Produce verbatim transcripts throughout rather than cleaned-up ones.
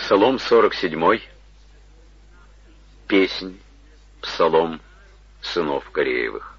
Псалом сорок седьмой. Песнь, псалом сынов Кореевых.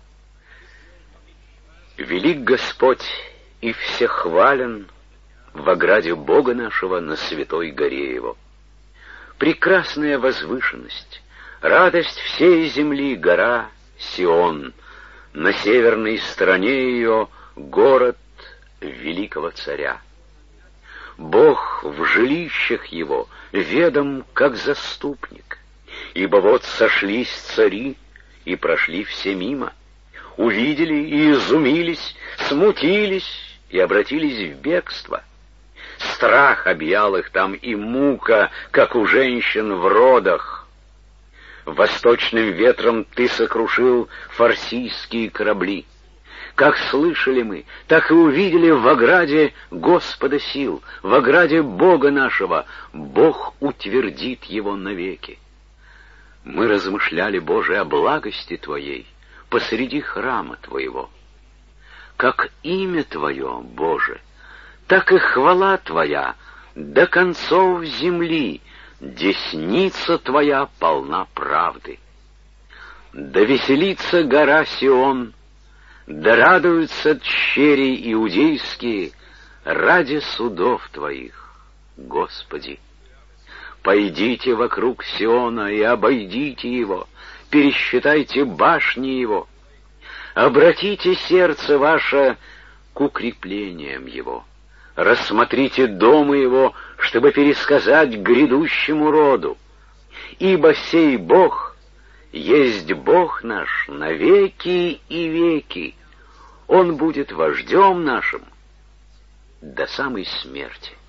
Велик Господь и всехвален в ограде Бога нашего на святой горе Его. Прекрасная возвышенность, радость всей земли гора Сион, на северной стороне ее город великого царя. Бог в жилищах его ведом, как заступник, ибо вот сошлись цари и прошли все мимо, увидели и изумились, смутились и обратились в бегство. Страх объял их там и мука, как у женщин в родах. Восточным ветром ты сокрушил фарсийские корабли. Как слышали мы, так и увидели в ограде Господа сил, в ограде Бога нашего. Бог утвердит его навеки. Мы размышляли, Боже, о благости Твоей посреди храма Твоего. Как имя Твое, Боже, так и хвала Твоя до концов земли, десница Твоя полна правды. Да веселится гора Сион, да радуются тщери иудейские ради судов Твоих, Господи. Пойдите вокруг Сиона и обойдите его, пересчитайте башни его, обратите сердце ваше к укреплениям его, рассмотрите дома его, чтобы пересказать грядущему роду, ибо сей Бог есть Бог наш на веки и веки. Он будет вождем нашим до самой смерти.